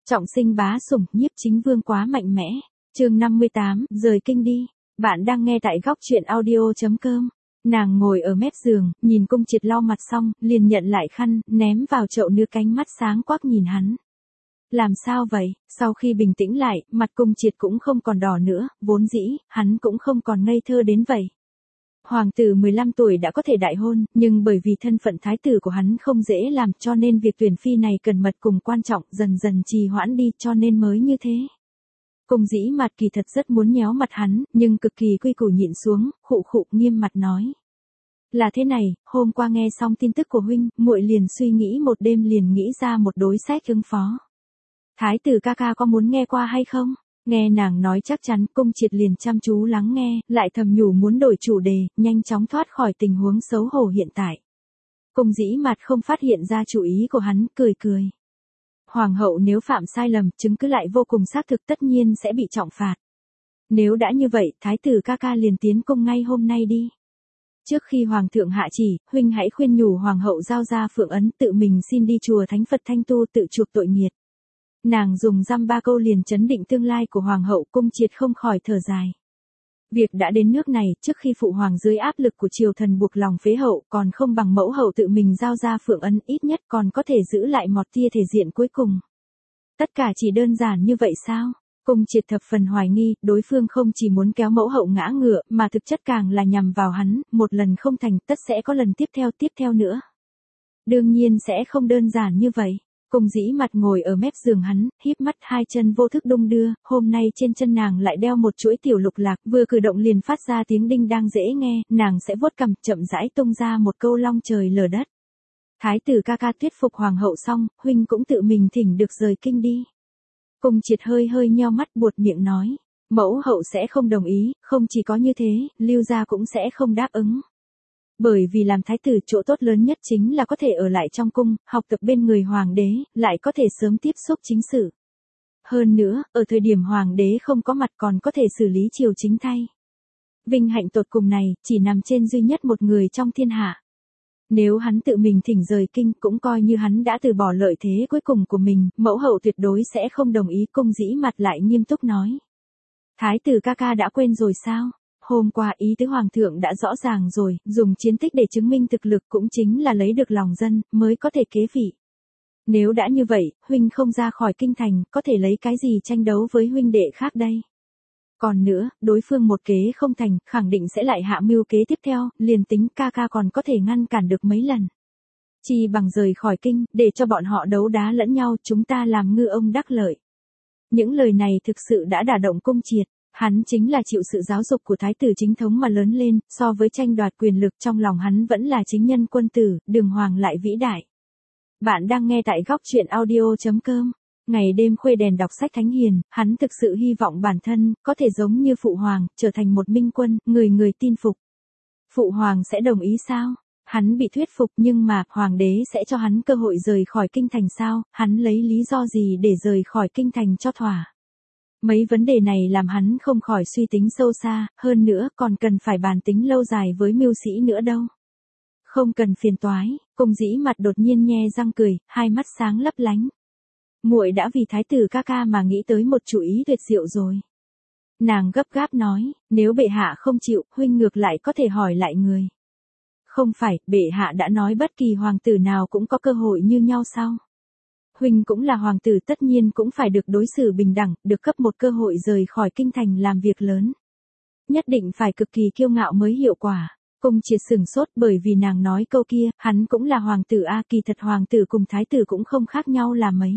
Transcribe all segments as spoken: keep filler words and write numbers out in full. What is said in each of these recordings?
Trọng sinh bá sủng, nhiếp chính vương quá mạnh mẽ. Chương năm mươi tám, rời kinh đi. Bạn đang nghe tại góc truyện audio chấm com. Nàng ngồi ở mép giường, nhìn Cung Triệt lau mặt xong, liền nhận lại khăn, ném vào chậu nước, cánh mắt sáng quắc nhìn hắn. Làm sao vậy? Sau khi bình tĩnh lại, mặt Cung Triệt cũng không còn đỏ nữa, vốn dĩ, hắn cũng không còn ngây thơ đến vậy. Hoàng tử mười lăm tuổi đã có thể đại hôn, nhưng bởi vì thân phận thái tử của hắn không dễ làm, cho nên việc tuyển phi này cần mật cùng quan trọng, dần dần trì hoãn đi, cho nên mới như thế. Cung Dĩ Mạt kỳ thật rất muốn nhéo mặt hắn, nhưng cực kỳ quy củ nhịn xuống, khụ khụ nghiêm mặt nói: "Là thế này, hôm qua nghe xong tin tức của huynh, muội liền suy nghĩ một đêm liền nghĩ ra một đối sách ứng phó. Thái tử ca ca có muốn nghe qua hay không?" Nghe nàng nói chắc chắn, Cung Triệt liền chăm chú lắng nghe, lại thầm nhủ muốn đổi chủ đề, nhanh chóng thoát khỏi tình huống xấu hổ hiện tại. Cung Dĩ Mạt không phát hiện ra chủ ý của hắn, cười cười. Hoàng hậu nếu phạm sai lầm, chứng cứ lại vô cùng xác thực, tất nhiên sẽ bị trọng phạt. Nếu đã như vậy, thái tử ca ca liền tiến cung ngay hôm nay đi. Trước khi hoàng thượng hạ chỉ, huynh hãy khuyên nhủ hoàng hậu giao ra phượng ấn, tự mình xin đi chùa Thánh Phật Thanh Tu tự chuộc tội nghiệt. Nàng dùng dăm ba câu liền chấn định tương lai của hoàng hậu. Cung Triệt không khỏi thở dài. Việc đã đến nước này, trước khi phụ hoàng dưới áp lực của triều thần buộc lòng phế hậu, còn không bằng mẫu hậu tự mình giao ra phượng ấn, ít nhất còn có thể giữ lại một tia thể diện cuối cùng. Tất cả chỉ đơn giản như vậy sao? Cung Triệt thập phần hoài nghi, đối phương không chỉ muốn kéo mẫu hậu ngã ngựa, mà thực chất càng là nhằm vào hắn, một lần không thành, tất sẽ có lần tiếp theo tiếp theo nữa. Đương nhiên sẽ không đơn giản như vậy. Cung Dĩ Mạt ngồi ở mép giường hắn, híp mắt, hai chân vô thức đung đưa, hôm nay trên chân nàng lại đeo một chuỗi tiểu lục lạc, vừa cử động liền phát ra tiếng đinh đang dễ nghe, nàng sẽ vuốt cằm, chậm rãi tung ra một câu long trời lở đất. Thái tử ca ca thuyết phục hoàng hậu xong, huynh cũng tự mình thỉnh được rời kinh đi. Cung Triệt hơi hơi nheo mắt, buột miệng nói, mẫu hậu sẽ không đồng ý, không chỉ có như thế, Lưu gia cũng sẽ không đáp ứng. Bởi vì làm thái tử, chỗ tốt lớn nhất chính là có thể ở lại trong cung, học tập bên người hoàng đế, lại có thể sớm tiếp xúc chính sự. Hơn nữa, ở thời điểm hoàng đế không có mặt còn có thể xử lý triều chính thay. Vinh hạnh tột cùng này, chỉ nằm trên duy nhất một người trong thiên hạ. Nếu hắn tự mình thỉnh rời kinh, cũng coi như hắn đã từ bỏ lợi thế cuối cùng của mình, mẫu hậu tuyệt đối sẽ không đồng ý. Cung Dĩ Mạt lại nghiêm túc nói. Thái tử ca ca đã quên rồi sao? Hôm qua ý tứ hoàng thượng đã rõ ràng rồi, dùng chiến tích để chứng minh thực lực cũng chính là lấy được lòng dân, mới có thể kế vị. Nếu đã như vậy, huynh không ra khỏi kinh thành, có thể lấy cái gì tranh đấu với huynh đệ khác đây? Còn nữa, đối phương một kế không thành, khẳng định sẽ lại hạ mưu kế tiếp theo, liền tính ca ca còn có thể ngăn cản được mấy lần. Chi bằng rời khỏi kinh, để cho bọn họ đấu đá lẫn nhau, chúng ta làm ngư ông đắc lợi. Những lời này thực sự đã đả động Cung Triệt. Hắn chính là chịu sự giáo dục của thái tử chính thống mà lớn lên, so với tranh đoạt quyền lực trong lòng hắn vẫn là chính nhân quân tử, đường hoàng lại vĩ đại. Bạn đang nghe tại góc truyện audio chấm com. Ngày đêm khuê đèn đọc sách thánh hiền, hắn thực sự hy vọng bản thân có thể giống như phụ hoàng, trở thành một minh quân, người người tin phục. Phụ hoàng sẽ đồng ý sao? Hắn bị thuyết phục, nhưng mà hoàng đế sẽ cho hắn cơ hội rời khỏi kinh thành sao? Hắn lấy lý do gì để rời khỏi kinh thành cho thỏa? Mấy vấn đề này làm hắn không khỏi suy tính sâu xa, hơn nữa còn cần phải bàn tính lâu dài với mưu sĩ nữa đâu. Không cần phiền toái. Cung Dĩ Mạt đột nhiên nhe răng cười, hai mắt sáng lấp lánh. Muội đã vì thái tử ca ca mà nghĩ tới một chủ ý tuyệt diệu rồi. Nàng gấp gáp nói, nếu bệ hạ không chịu, huynh ngược lại có thể hỏi lại người. Không phải, bệ hạ đã nói bất kỳ hoàng tử nào cũng có cơ hội như nhau sao? Huynh cũng là hoàng tử, tất nhiên cũng phải được đối xử bình đẳng, được cấp một cơ hội rời khỏi kinh thành làm việc lớn. Nhất định phải cực kỳ kiêu ngạo mới hiệu quả. Cung Triệt sửng sốt, bởi vì nàng nói câu kia, hắn cũng là hoàng tử a, kỳ thật hoàng tử cùng thái tử cũng không khác nhau là mấy.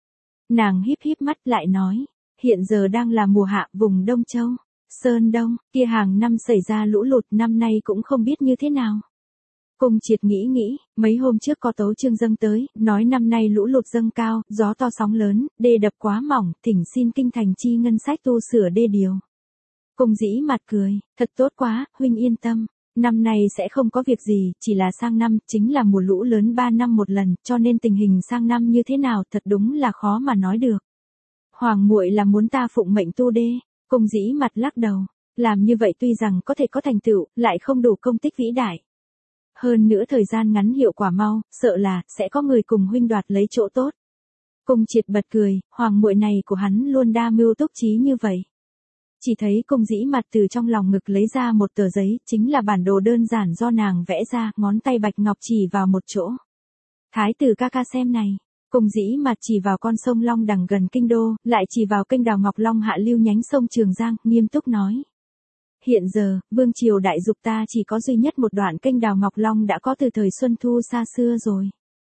Nàng híp híp mắt lại nói, hiện giờ đang là mùa hạ, vùng Đông Châu, Sơn Đông, kia hàng năm xảy ra lũ lụt, năm nay cũng không biết như thế nào. Cung Triệt nghĩ nghĩ, mấy hôm trước có tấu chương dâng tới, nói năm nay lũ lụt dâng cao, gió to sóng lớn, đê đập quá mỏng, thỉnh xin kinh thành chi ngân sách tu sửa đê điều. Cung Dĩ Mạt cười, thật tốt quá, huynh yên tâm, năm nay sẽ không có việc gì, chỉ là sang năm, chính là mùa lũ lớn ba năm một lần, cho nên tình hình sang năm như thế nào thật đúng là khó mà nói được. Hoàng muội là muốn ta phụng mệnh tu đê? Cung Dĩ Mạt lắc đầu, làm như vậy tuy rằng có thể có thành tựu, lại không đủ công tích vĩ đại. Hơn nữa thời gian ngắn hiệu quả mau, sợ là, sẽ có người cùng huynh đoạt lấy chỗ tốt. Cung Triệt bật cười, hoàng muội này của hắn luôn đa mưu túc trí như vậy. Chỉ thấy Cung Dĩ Mặt từ trong lòng ngực lấy ra một tờ giấy, chính là bản đồ đơn giản do nàng vẽ ra, ngón tay bạch ngọc chỉ vào một chỗ. Thái tử ca ca xem này. Cung Dĩ Mặt chỉ vào con sông Long Đằng gần kinh đô, lại chỉ vào kênh đào Ngọc Long hạ lưu nhánh sông Trường Giang, nghiêm túc nói. Hiện giờ, vương triều đại dục ta chỉ có duy nhất một đoạn kênh đào Ngọc Long đã có từ thời Xuân Thu xa xưa rồi.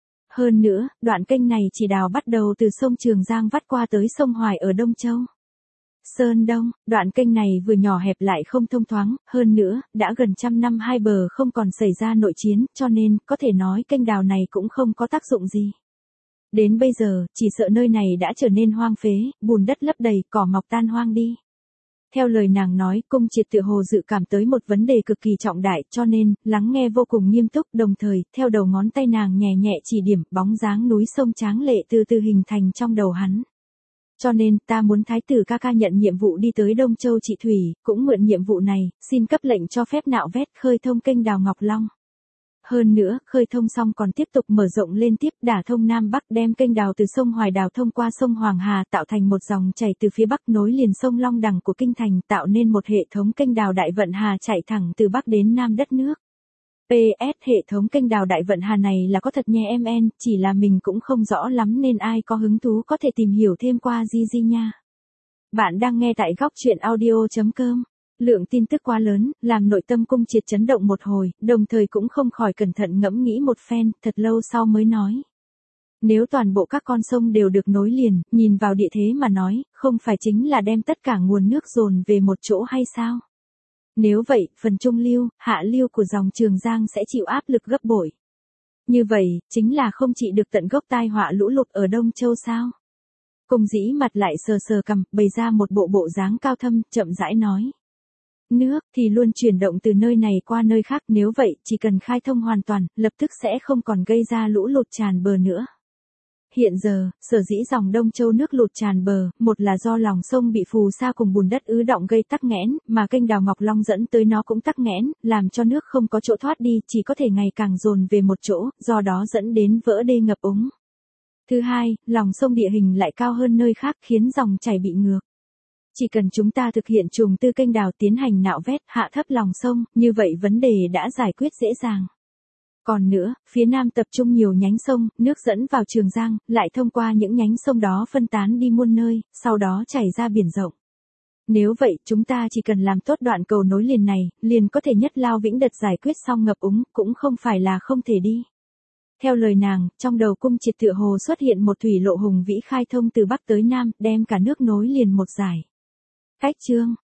Hơn nữa, đoạn kênh này chỉ đào bắt đầu từ sông Trường Giang vắt qua tới sông Hoài ở Đông Châu. Sơn Đông, đoạn kênh này vừa nhỏ hẹp lại không thông thoáng, hơn nữa, đã gần trăm năm hai bờ không còn xảy ra nội chiến, cho nên, có thể nói kênh đào này cũng không có tác dụng gì. Đến bây giờ, chỉ sợ nơi này đã trở nên hoang phế, bùn đất lấp đầy, cỏ mọc tan hoang đi. Theo lời nàng nói, Cung Triệt tự hồ dự cảm tới một vấn đề cực kỳ trọng đại, cho nên, lắng nghe vô cùng nghiêm túc, đồng thời, theo đầu ngón tay nàng nhẹ nhẹ chỉ điểm, bóng dáng núi sông tráng lệ từ từ hình thành trong đầu hắn. Cho nên, ta muốn thái tử ca ca nhận nhiệm vụ đi tới Đông Châu trị thủy, cũng mượn nhiệm vụ này, xin cấp lệnh cho phép nạo vét khơi thông kênh đào Ngọc Long. Hơn nữa, khơi thông xong còn tiếp tục mở rộng lên tiếp, đả thông Nam Bắc, đem kênh đào từ sông Hoài đào thông qua sông Hoàng Hà, tạo thành một dòng chảy từ phía Bắc nối liền sông Long Đằng của kinh thành, tạo nên một hệ thống kênh đào đại vận hà chạy thẳng từ Bắc đến Nam đất nước. pê ét hệ thống kênh đào đại vận hà này là có thật nhé em en, chỉ là mình cũng không rõ lắm nên ai có hứng thú có thể tìm hiểu thêm qua Di Di nha. Bạn đang nghe tại góc truyện audio chấm com. Lượng tin tức quá lớn, làm nội tâm Cung Triệt chấn động một hồi, đồng thời cũng không khỏi cẩn thận ngẫm nghĩ một phen, thật lâu sau mới nói. Nếu toàn bộ các con sông đều được nối liền, nhìn vào địa thế mà nói, không phải chính là đem tất cả nguồn nước dồn về một chỗ hay sao? Nếu vậy, phần trung lưu, hạ lưu của dòng Trường Giang sẽ chịu áp lực gấp bội. Như vậy, chính là không trị được tận gốc tai họa lũ lụt ở Đông Châu sao? Cung Dĩ Mặt lại sờ sờ cằm, bày ra một bộ bộ dáng cao thâm, chậm rãi nói. Nước thì luôn chuyển động từ nơi này qua nơi khác, nếu vậy, chỉ cần khai thông hoàn toàn, lập tức sẽ không còn gây ra lũ lụt tràn bờ nữa. Hiện giờ, sở dĩ dòng Đông Châu nước lụt tràn bờ, một là do lòng sông bị phù sa cùng bùn đất ứ động gây tắc nghẽn, mà kênh đào Ngọc Long dẫn tới nó cũng tắc nghẽn, làm cho nước không có chỗ thoát đi, chỉ có thể ngày càng dồn về một chỗ, do đó dẫn đến vỡ đê ngập úng. Thứ hai, lòng sông địa hình lại cao hơn nơi khác khiến dòng chảy bị ngược. Chỉ cần chúng ta thực hiện trùng tư kênh đào tiến hành nạo vét, hạ thấp lòng sông, như vậy vấn đề đã giải quyết dễ dàng. Còn nữa, phía nam tập trung nhiều nhánh sông, nước dẫn vào Trường Giang, lại thông qua những nhánh sông đó phân tán đi muôn nơi, sau đó chảy ra biển rộng. Nếu vậy, chúng ta chỉ cần làm tốt đoạn cầu nối liền này, liền có thể nhất lao vĩnh đật giải quyết xong ngập úng, cũng không phải là không thể đi. Theo lời nàng, trong đầu Cung Triệt tựa hồ xuất hiện một thủy lộ hùng vĩ khai thông từ Bắc tới Nam, đem cả nước nối liền một dải. Cách chương,